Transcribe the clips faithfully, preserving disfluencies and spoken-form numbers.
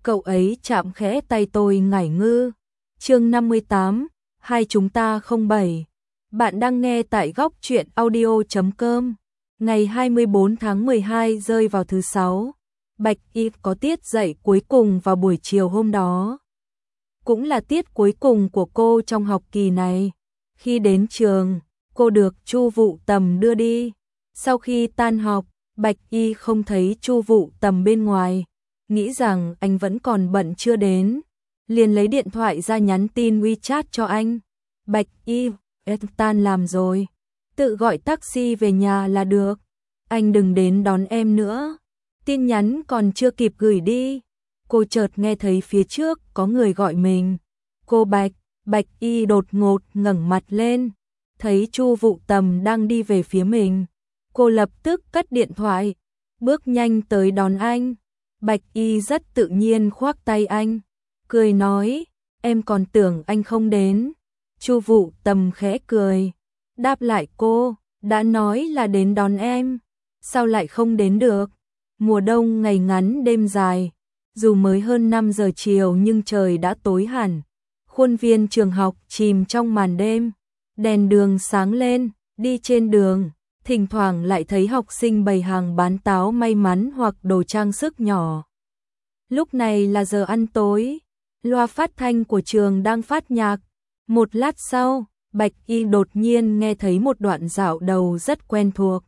Cậu ấy chạm khẽ tay tôi ngải ngư. Chương năm mươi tám, hai chúng ta không bảy. Bạn đang nghe tại góc truyện audio chấm com. Ngày hai mươi bốn tháng mười hai rơi vào thứ sáu. Bạch Y có tiết dạy cuối cùng vào buổi chiều hôm đó. Cũng là tiết cuối cùng của cô trong học kỳ này. Khi đến trường, cô được Chu Vụ Tầm đưa đi. Sau khi tan học, Bạch Y không thấy Chu Vụ Tầm bên ngoài, nghĩ rằng anh vẫn còn bận chưa đến, liền lấy điện thoại ra nhắn tin WeChat cho anh. Bạch Y, em tan làm rồi, tự gọi taxi về nhà là được, anh đừng đến đón em nữa. Tin nhắn còn chưa kịp gửi đi, cô chợt nghe thấy phía trước có người gọi mình. Cô Bạch, Bạch Y đột ngột ngẩng mặt lên, thấy Chu Vụ Tầm đang đi về phía mình. Cô lập tức cất điện thoại, bước nhanh tới đón anh. Bạch Y rất tự nhiên khoác tay anh, cười nói, em còn tưởng anh không đến. Chu Vụ Tầm khẽ cười, đáp lại cô, đã nói là đến đón em, sao lại không đến được. Mùa đông ngày ngắn đêm dài, dù mới hơn năm giờ chiều nhưng trời đã tối hẳn. Khuôn viên trường học chìm trong màn đêm, đèn đường sáng lên, đi trên đường, thỉnh thoảng lại thấy học sinh bày hàng bán táo may mắn hoặc đồ trang sức nhỏ. Lúc này là giờ ăn tối, loa phát thanh của trường đang phát nhạc. Một lát sau, Bạch Y đột nhiên nghe thấy một đoạn dạo đầu rất quen thuộc.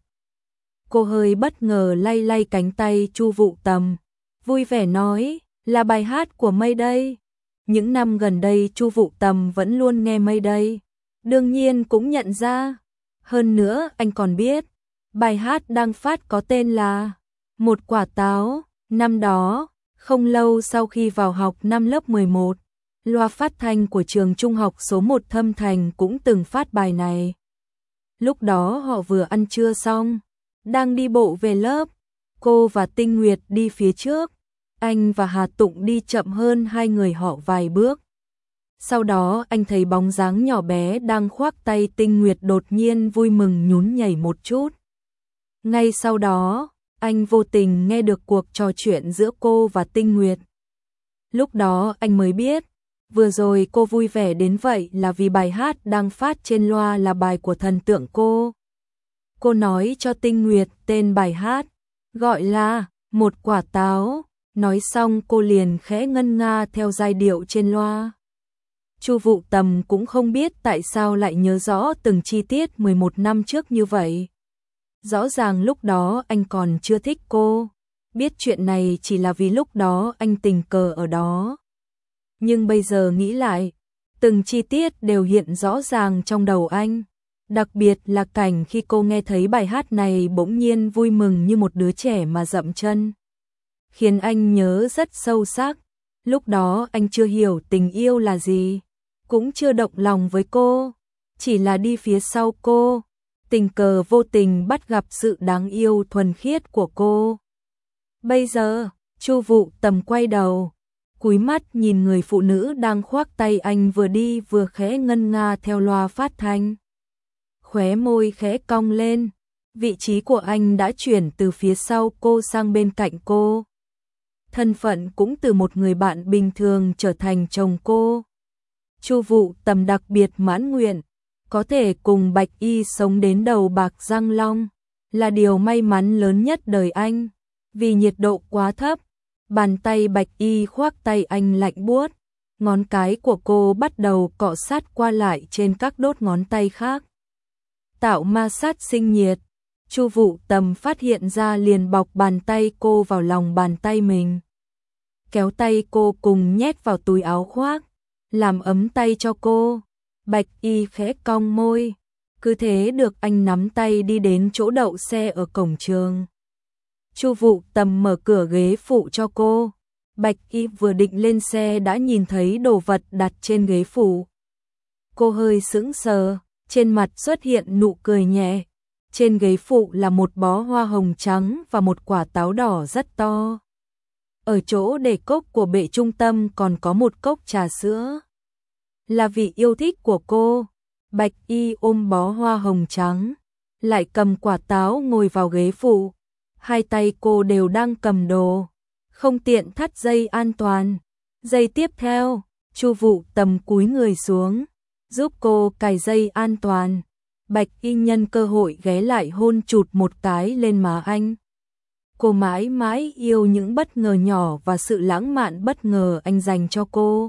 Cô hơi bất ngờ lay lay cánh tay Chu Vụ Tầm, vui vẻ nói, là bài hát của Mayday. Những năm gần đây Chu Vụ Tầm vẫn luôn nghe Mayday, đương nhiên cũng nhận ra. Hơn nữa anh còn biết, bài hát đang phát có tên là Một Quả Táo. Năm đó, không lâu sau khi vào học năm lớp mười một, loa phát thanh của trường trung học số một Thâm Thành cũng từng phát bài này. Lúc đó họ vừa ăn trưa xong, đang đi bộ về lớp, cô và Tinh Nguyệt đi phía trước, anh và Hà Tụng đi chậm hơn hai người họ vài bước. Sau đó anh thấy bóng dáng nhỏ bé đang khoác tay Tinh Nguyệt đột nhiên vui mừng nhún nhảy một chút. Ngay sau đó, anh vô tình nghe được cuộc trò chuyện giữa cô và Tinh Nguyệt. Lúc đó anh mới biết, vừa rồi cô vui vẻ đến vậy là vì bài hát đang phát trên loa là bài của thần tượng cô. Cô nói cho Tinh Nguyệt tên bài hát, gọi là Một Quả Táo. Nói xong cô liền khẽ ngân nga theo giai điệu trên loa. Chu Vụ Tầm cũng không biết tại sao lại nhớ rõ từng chi tiết mười một năm trước như vậy. Rõ ràng lúc đó anh còn chưa thích cô, biết chuyện này chỉ là vì lúc đó anh tình cờ ở đó. Nhưng bây giờ nghĩ lại, từng chi tiết đều hiện rõ ràng trong đầu anh. Đặc biệt là cảnh khi cô nghe thấy bài hát này bỗng nhiên vui mừng như một đứa trẻ mà dậm chân, khiến anh nhớ rất sâu sắc. Lúc đó anh chưa hiểu tình yêu là gì, cũng chưa động lòng với cô, chỉ là đi phía sau cô, tình cờ vô tình bắt gặp sự đáng yêu thuần khiết của cô. Bây giờ, Chu Vụ Tầm quay đầu, cúi mắt nhìn người phụ nữ đang khoác tay anh vừa đi vừa khẽ ngân nga theo loa phát thanh. Khóe môi khẽ cong lên, vị trí của anh đã chuyển từ phía sau cô sang bên cạnh cô. Thân phận cũng từ một người bạn bình thường trở thành chồng cô. Chu Vụ Tầm đặc biệt mãn nguyện, có thể cùng Bạch Y sống đến đầu bạc răng long, là điều may mắn lớn nhất đời anh. Vì nhiệt độ quá thấp, bàn tay Bạch Y khoác tay anh lạnh buốt, ngón cái của cô bắt đầu cọ sát qua lại trên các đốt ngón tay khác, tạo ma sát sinh nhiệt. Chu Vụ Tầm phát hiện ra liền bọc bàn tay cô vào lòng bàn tay mình, kéo tay cô cùng nhét vào túi áo khoác, làm ấm tay cho cô. Bạch Y khẽ cong môi, cứ thế được anh nắm tay đi đến chỗ đậu xe ở cổng trường. Chu Vụ Tầm mở cửa ghế phụ cho cô. Bạch Y vừa định lên xe đã nhìn thấy đồ vật đặt trên ghế phụ. Cô hơi sững sờ, trên mặt xuất hiện nụ cười nhẹ. Trên ghế phụ là một bó hoa hồng trắng và một quả táo đỏ rất to. Ở chỗ để cốc của bệ trung tâm còn có một cốc trà sữa. Là vì yêu thích của cô, Bạch Y ôm bó hoa hồng trắng, lại cầm quả táo ngồi vào ghế phụ. Hai tay cô đều đang cầm đồ, không tiện thắt dây an toàn. Giây tiếp theo, Chu Vũ Tầm cúi người xuống, giúp cô cài dây an toàn. Bạch Y nhân cơ hội ghé lại hôn chụt một cái lên má anh. Cô mãi mãi yêu những bất ngờ nhỏ và sự lãng mạn bất ngờ anh dành cho cô.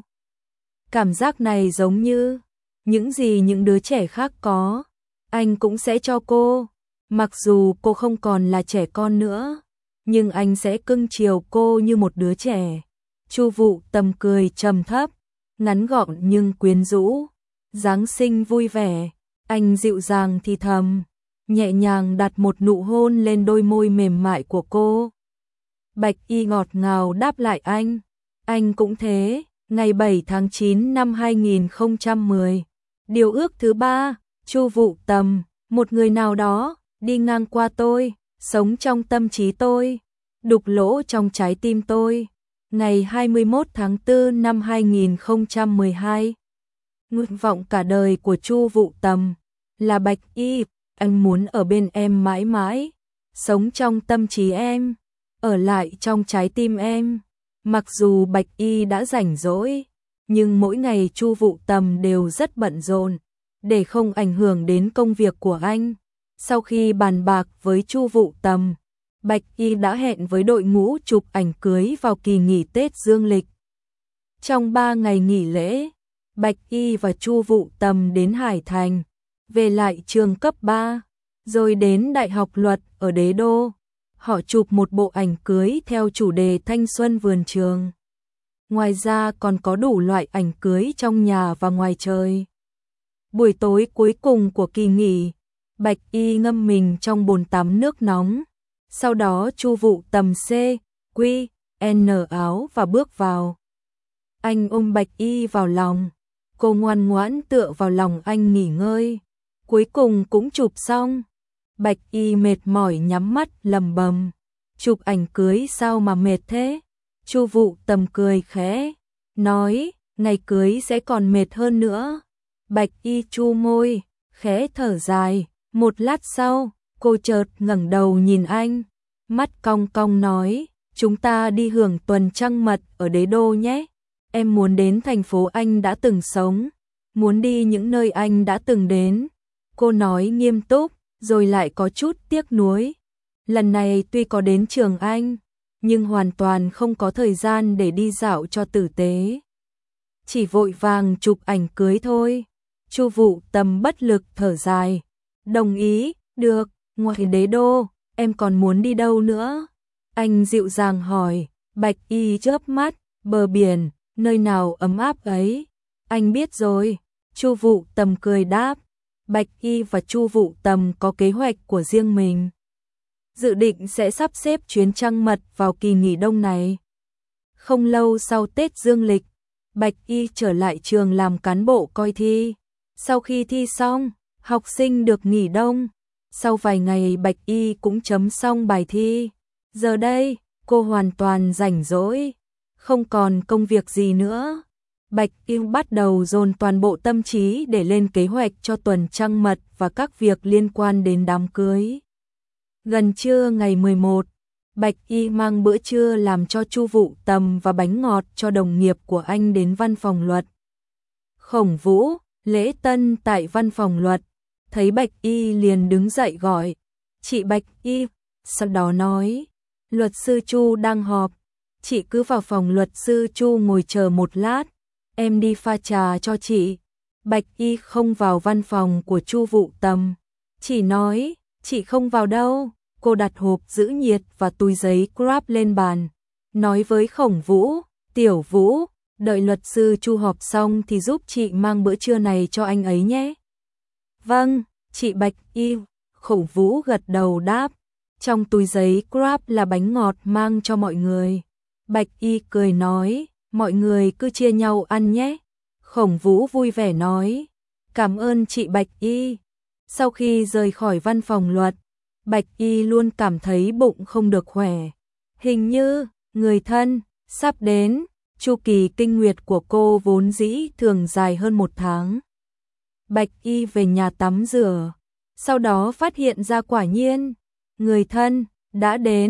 Cảm giác này giống như những gì những đứa trẻ khác có, anh cũng sẽ cho cô. Mặc dù cô không còn là trẻ con nữa, nhưng anh sẽ cưng chiều cô như một đứa trẻ. Chu Vũ Tầm cười trầm thấp, ngắn gọn nhưng quyến rũ. Giáng sinh vui vẻ, anh dịu dàng thì thầm, nhẹ nhàng đặt một nụ hôn lên đôi môi mềm mại của cô. Bạch Y ngọt ngào đáp lại anh, anh cũng thế. Ngày bảy tháng chín năm hai nghìn không trăm mười, điều ước thứ ba, Chu Vũ Tầm, một người nào đó đi ngang qua tôi, sống trong tâm trí tôi, đục lỗ trong trái tim tôi. Ngày hai mươi mốt tháng tư năm hai nghìn không trăm mười hai. Nguyện vọng cả đời của Chu Vũ Tầm là Bạch Y, anh muốn ở bên em mãi mãi, sống trong tâm trí em, ở lại trong trái tim em. Mặc dù Bạch Y đã rảnh rỗi, nhưng mỗi ngày Chu Vũ Tầm đều rất bận rộn, để không ảnh hưởng đến công việc của anh. Sau khi bàn bạc với Chu Vũ Tầm, Bạch Y đã hẹn với đội ngũ chụp ảnh cưới vào kỳ nghỉ Tết dương lịch. Trong ba ngày nghỉ lễ, Bạch Y và Chu Vũ Tầm đến Hải Thành, về lại trường cấp ba, rồi đến Đại học Luật ở Đế Đô. Họ chụp một bộ ảnh cưới theo chủ đề thanh xuân vườn trường. Ngoài ra còn có đủ loại ảnh cưới trong nhà và ngoài trời. Buổi tối cuối cùng của kỳ nghỉ, Bạch Y ngâm mình trong bồn tắm nước nóng. Sau đó Chu Vũ Tầm C, Quy, N áo và bước vào. Anh ôm Bạch Y vào lòng, cô ngoan ngoãn tựa vào lòng anh nghỉ ngơi. Cuối cùng cũng chụp xong. Bạch Y mệt mỏi nhắm mắt lầm bầm, chụp ảnh cưới sao mà mệt thế? Chu Vũ Tầm cười khẽ, nói, ngày cưới sẽ còn mệt hơn nữa. Bạch Y chu môi, khẽ thở dài. Một lát sau, cô chợt ngẩng đầu nhìn anh, mắt cong cong nói, chúng ta đi hưởng tuần trăng mật ở Đế Đô nhé. Em muốn đến thành phố anh đã từng sống, muốn đi những nơi anh đã từng đến. Cô nói nghiêm túc, rồi lại có chút tiếc nuối. Lần này tuy có đến trường anh, nhưng hoàn toàn không có thời gian để đi dạo cho tử tế. Chỉ vội vàng chụp ảnh cưới thôi. Chu Vũ Tầm bất lực thở dài. Đồng ý, được, ngoài Đế Đô, em còn muốn đi đâu nữa? Anh dịu dàng hỏi. Bạch Y chớp mắt, bờ biển, nơi nào ấm áp ấy. Anh biết rồi. Chu Vũ Tầm cười đáp. Bạch Y và Chu Vũ Tầm có kế hoạch của riêng mình, dự định sẽ sắp xếp chuyến trăng mật vào kỳ nghỉ đông này. Không lâu sau Tết dương lịch, Bạch Y trở lại trường làm cán bộ coi thi. Sau khi thi xong, học sinh được nghỉ đông. Sau vài ngày Bạch Y cũng chấm xong bài thi. Giờ đây, cô hoàn toàn rảnh rỗi, không còn công việc gì nữa. Bạch Y bắt đầu dồn toàn bộ tâm trí để lên kế hoạch cho tuần trăng mật và các việc liên quan đến đám cưới. Gần trưa ngày mười một, Bạch Y mang bữa trưa làm cho Chu Vũ Tầm và bánh ngọt cho đồng nghiệp của anh đến văn phòng luật. Khổng Vũ, lễ tân tại văn phòng luật, thấy Bạch Y liền đứng dậy gọi, chị Bạch Y, sau đó nói, luật sư Chu đang họp, chị cứ vào phòng luật sư Chu ngồi chờ một lát, em đi pha trà cho chị. Bạch Y không vào văn phòng của Chu Vũ Tầm, chỉ nói, chị không vào đâu. Cô đặt hộp giữ nhiệt và túi giấy Grab lên bàn, nói với Khổng Vũ, Tiểu Vũ, đợi luật sư Chu họp xong thì giúp chị mang bữa trưa này cho anh ấy nhé. Vâng, chị Bạch Y. Khổng Vũ gật đầu đáp. Trong túi giấy Grab là bánh ngọt mang cho mọi người. Bạch Y cười nói, mọi người cứ chia nhau ăn nhé. Khổng Vũ vui vẻ nói, cảm ơn chị Bạch Y. Sau khi rời khỏi văn phòng luật, Bạch Y luôn cảm thấy bụng không được khỏe. Hình như, người thân, sắp đến, chu kỳ kinh nguyệt của cô vốn dĩ thường dài hơn một tháng. Bạch Y về nhà tắm rửa, sau đó phát hiện ra quả nhiên, người thân, đã đến,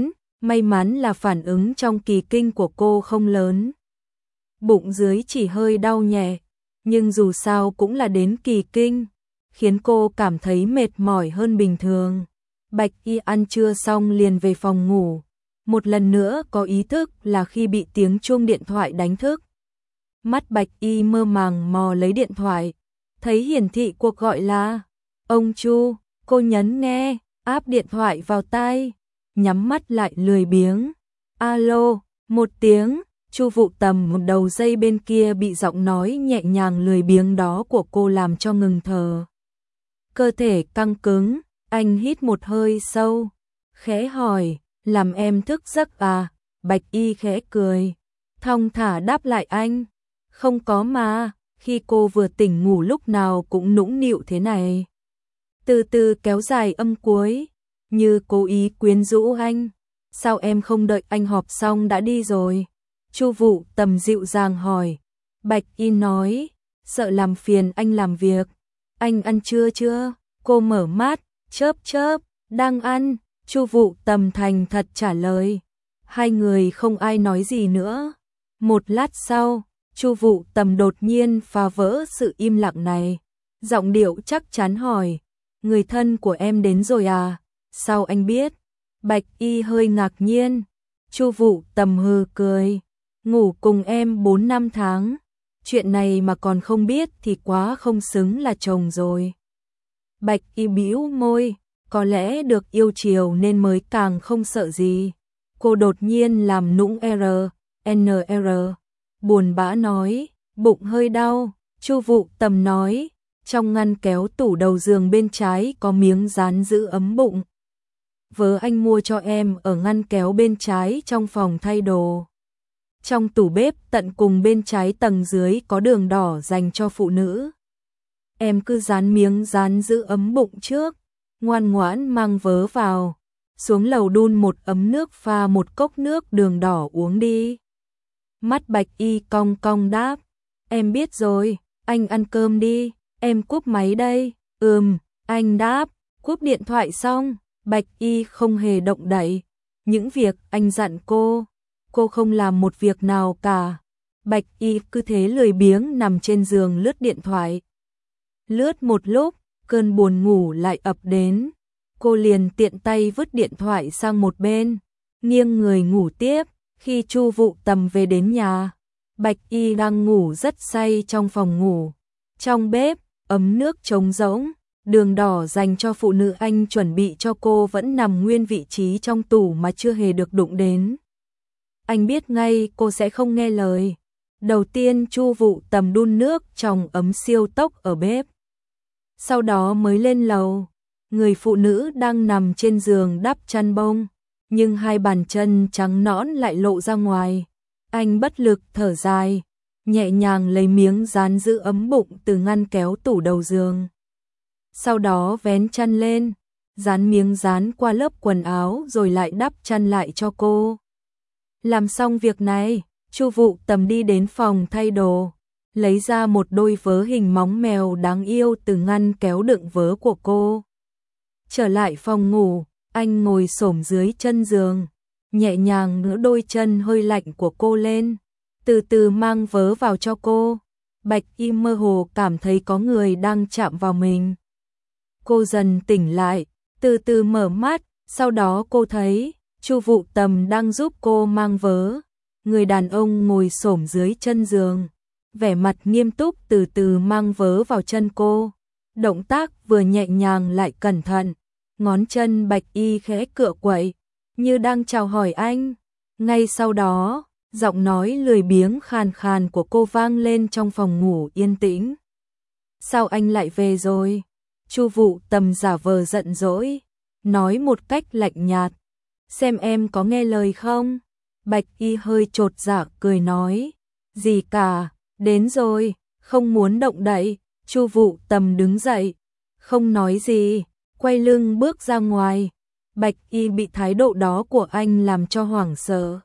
May mắn là phản ứng trong kỳ kinh của cô không lớn. Bụng dưới chỉ hơi đau nhẹ, nhưng dù sao cũng là đến kỳ kinh, khiến cô cảm thấy mệt mỏi hơn bình thường. Bạch Y ăn trưa xong liền về phòng ngủ. Một lần nữa có ý thức là khi bị tiếng chuông điện thoại đánh thức. Mắt Bạch Y mơ màng mò lấy điện thoại, thấy hiển thị cuộc gọi là ông Chu. Cô nhấn nghe, áp điện thoại vào tai, nhắm mắt lại lười biếng. Alo, một tiếng, Chu Vụ Tầm một đầu dây bên kia bị giọng nói nhẹ nhàng lười biếng đó của cô làm cho ngừng thở. Cơ thể căng cứng, anh hít một hơi sâu, khẽ hỏi, làm em thức giấc à? Bạch Y khẽ cười, thong thả đáp lại anh, không có mà, khi cô vừa tỉnh ngủ lúc nào cũng nũng nịu thế này. Từ từ kéo dài âm cuối, như cố ý quyến rũ anh. Sao em không đợi anh họp xong đã đi rồi? Chu Vụ Tầm dịu dàng hỏi. Bạch Y nói, sợ làm phiền anh làm việc. Anh ăn trưa chưa? Cô mở mắt, chớp chớp, đang ăn. Chu Vụ Tầm thành thật trả lời. Hai người không ai nói gì nữa. Một lát sau, Chu Vụ Tầm đột nhiên phá vỡ sự im lặng này. Giọng điệu chắc chắn hỏi, người thân của em đến rồi à? Sao anh biết? Bạch Y hơi ngạc nhiên. Chu Vụ Tầm hừ cười, ngủ cùng em bốn năm tháng, chuyện này mà còn không biết thì quá không xứng là chồng rồi. Bạch Y bĩu môi, có lẽ được yêu chiều nên mới càng không sợ gì. Cô đột nhiên làm nũng R, N R, buồn bã nói, bụng hơi đau. Chu Vụ Tầm nói, trong ngăn kéo tủ đầu giường bên trái có miếng dán giữ ấm bụng. Vớ anh mua cho em ở ngăn kéo bên trái trong phòng thay đồ. Trong tủ bếp tận cùng bên trái tầng dưới có đường đỏ dành cho phụ nữ. Em cứ dán miếng dán giữ ấm bụng trước, ngoan ngoãn mang vớ vào, xuống lầu đun một ấm nước pha một cốc nước đường đỏ uống đi. Mắt Bạch Y cong cong đáp, em biết rồi, anh ăn cơm đi, em cúp máy đây. Ừm, anh đáp, cúp điện thoại xong, Bạch Y không hề động đậy. Những việc anh dặn cô, cô không làm một việc nào cả. Bạch Y cứ thế lười biếng nằm trên giường lướt điện thoại. Lướt một lúc, cơn buồn ngủ lại ập đến. Cô liền tiện tay vứt điện thoại sang một bên, nghiêng người ngủ tiếp. Khi Chu Vụ Tầm về đến nhà, Bạch Y đang ngủ rất say trong phòng ngủ. Trong bếp, ấm nước trống rỗng, đường đỏ dành cho phụ nữ anh chuẩn bị cho cô vẫn nằm nguyên vị trí trong tủ mà chưa hề được đụng đến. Anh biết ngay cô sẽ không nghe lời. Đầu tiên Chu Vụ Tầm đun nước trong ấm siêu tốc ở bếp. Sau đó mới lên lầu. Người phụ nữ đang nằm trên giường đắp chăn bông, nhưng hai bàn chân trắng nõn lại lộ ra ngoài. Anh bất lực thở dài, nhẹ nhàng lấy miếng dán giữ ấm bụng từ ngăn kéo tủ đầu giường. Sau đó vén chăn lên, dán miếng dán qua lớp quần áo rồi lại đắp chăn lại cho cô. Làm xong việc này, Chu Vụ Tầm đi đến phòng thay đồ, lấy ra một đôi vớ hình móng mèo đáng yêu từ ngăn kéo đựng vớ của cô. Trở lại phòng ngủ, anh ngồi xổm dưới chân giường, nhẹ nhàng ngỡ đôi chân hơi lạnh của cô lên, từ từ mang vớ vào cho cô. Bạch Y mơ hồ cảm thấy có người đang chạm vào mình. Cô dần tỉnh lại, từ từ mở mắt, sau đó cô thấy Chu Vụ Tầm đang giúp cô mang vớ. Người đàn ông ngồi xổm dưới chân giường, vẻ mặt nghiêm túc từ từ mang vớ vào chân cô. Động tác vừa nhẹ nhàng lại cẩn thận, ngón chân Bạch Y khẽ cựa quậy, như đang chào hỏi anh. Ngay sau đó, giọng nói lười biếng khàn khàn của cô vang lên trong phòng ngủ yên tĩnh. Sao anh lại về rồi? Chu Vụ Tầm giả vờ giận dỗi, nói một cách lạnh nhạt. Xem em có nghe lời không? Bạch Y hơi chột dạ cười nói. Gì cả, đến rồi, không muốn động đậy. Chu Vụ Tầm đứng dậy, không nói gì, quay lưng bước ra ngoài. Bạch Y bị thái độ đó của anh làm cho hoảng sợ.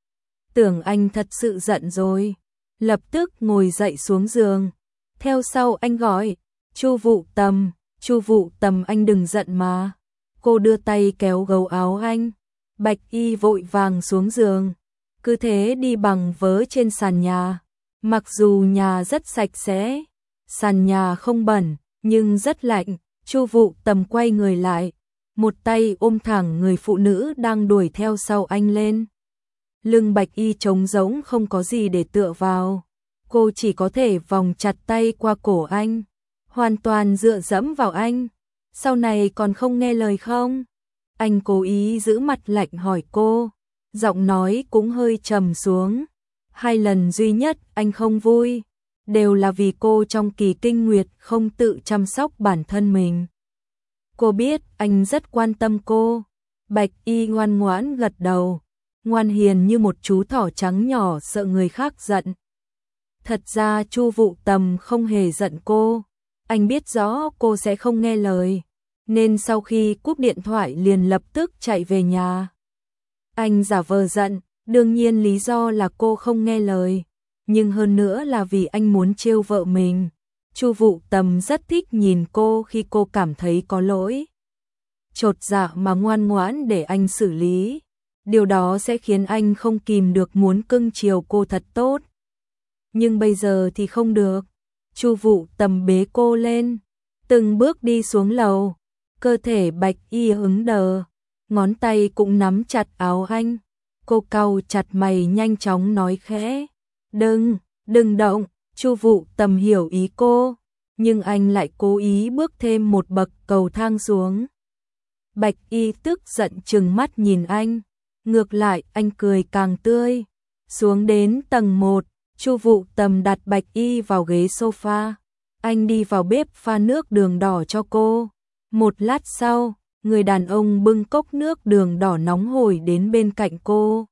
Tưởng anh thật sự giận rồi, lập tức ngồi dậy xuống giường. Theo sau anh gọi, Chu Vụ Tầm, Chu Vụ Tầm anh đừng giận mà. Cô đưa tay kéo gấu áo anh, Bạch Y vội vàng xuống giường, cứ thế đi bằng vớ trên sàn nhà. Mặc dù nhà rất sạch sẽ, sàn nhà không bẩn, nhưng rất lạnh. Chu Vụ Tầm quay người lại, một tay ôm thẳng người phụ nữ đang đuổi theo sau anh lên. Lưng Bạch Y trống rỗng không có gì để tựa vào, cô chỉ có thể vòng chặt tay qua cổ anh, hoàn toàn dựa dẫm vào anh. Sau này còn không nghe lời không? Anh cố ý giữ mặt lạnh hỏi cô, giọng nói cũng hơi trầm xuống. Hai lần duy nhất anh không vui, đều là vì cô trong kỳ kinh nguyệt không tự chăm sóc bản thân mình. Cô biết anh rất quan tâm cô. Bạch Y ngoan ngoãn gật đầu, ngoan hiền như một chú thỏ trắng nhỏ sợ người khác giận. Thật ra Chu Vụ Tầm không hề giận cô, anh biết rõ cô sẽ không nghe lời, nên sau khi cúp điện thoại liền lập tức chạy về nhà. Anh giả vờ giận, đương nhiên lý do là cô không nghe lời, nhưng hơn nữa là vì anh muốn trêu vợ mình. Chu Vụ Tầm rất thích nhìn cô khi cô cảm thấy có lỗi, chột dạ mà ngoan ngoãn để anh xử lý. Điều đó sẽ khiến anh không kìm được muốn cưng chiều cô thật tốt. Nhưng bây giờ thì không được. Chu Vụ Tầm bế cô lên, từng bước đi xuống lầu. Cơ thể Bạch Y hứng đờ, ngón tay cũng nắm chặt áo anh. Cô cau chặt mày nhanh chóng nói khẽ, đừng, đừng động. Chu Vụ Tầm hiểu ý cô, nhưng anh lại cố ý bước thêm một bậc cầu thang xuống. Bạch Y tức giận trừng mắt nhìn anh, ngược lại anh cười càng tươi. Xuống đến tầng một, Chu Vụ Tầm đặt Bạch Y vào ghế sofa. Anh đi vào bếp pha nước đường đỏ cho cô. Một lát sau, người đàn ông bưng cốc nước đường đỏ nóng hổi đến bên cạnh cô.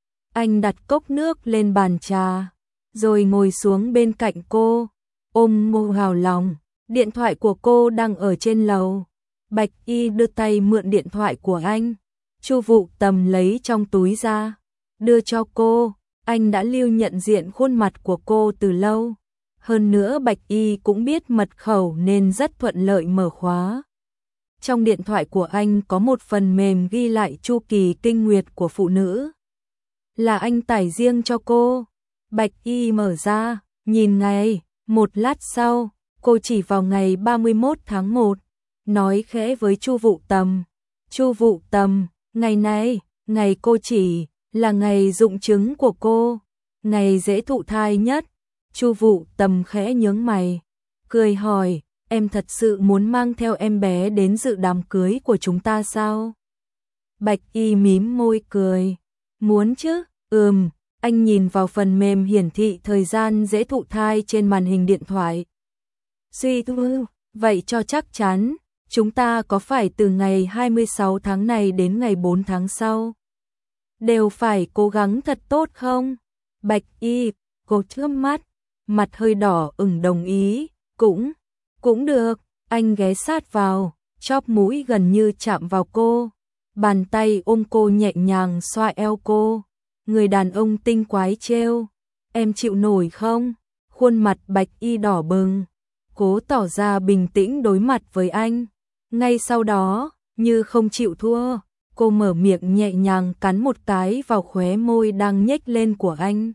Anh đặt cốc nước lên bàn trà, rồi ngồi xuống bên cạnh cô, ôm môi hào lòng. Điện thoại của cô đang ở trên lầu. Bạch Y đưa tay mượn điện thoại của anh. Chu Vụ Tầm lấy trong túi ra, đưa cho cô. Anh đã lưu nhận diện khuôn mặt của cô từ lâu. Hơn nữa Bạch Y cũng biết mật khẩu nên rất thuận lợi mở khóa. Trong điện thoại của anh có một phần mềm ghi lại chu kỳ kinh nguyệt của phụ nữ, là anh tải riêng cho cô. Bạch Y mở ra, nhìn ngày. Một lát sau, cô chỉ vào ngày ba mươi mốt tháng một, nói khẽ với Chu Vụ Tầm. Chu Vụ Tầm, ngày này, ngày cô chỉ, là ngày dụng trứng của cô, ngày dễ thụ thai nhất. Chu Vụ Tầm khẽ nhướng mày, cười hỏi, em thật sự muốn mang theo em bé đến dự đám cưới của chúng ta sao? Bạch Y mím môi cười, muốn chứ, ừm. Anh nhìn vào phần mềm hiển thị thời gian dễ thụ thai trên màn hình điện thoại. Suy tư, vậy cho chắc chắn, chúng ta có phải từ ngày hai mươi sáu tháng này đến ngày bốn tháng sau đều phải cố gắng thật tốt không? Bạch Y, cô chớp mắt, mặt hơi đỏ ửng đồng ý, cũng, cũng được. Anh ghé sát vào, chóp mũi gần như chạm vào cô, bàn tay ôm cô nhẹ nhàng xoa eo cô. Người đàn ông tinh quái trêu, em chịu nổi không? Khuôn mặt Bạch Y đỏ bừng, cố tỏ ra bình tĩnh đối mặt với anh. Ngay sau đó, như không chịu thua, cô mở miệng nhẹ nhàng cắn một cái vào khóe môi đang nhếch lên của anh.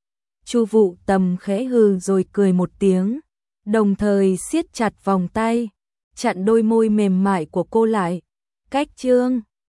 Chu Vụ Tầm khẽ hừ rồi cười một tiếng, đồng thời siết chặt vòng tay, chặn đôi môi mềm mại của cô lại. Cách chương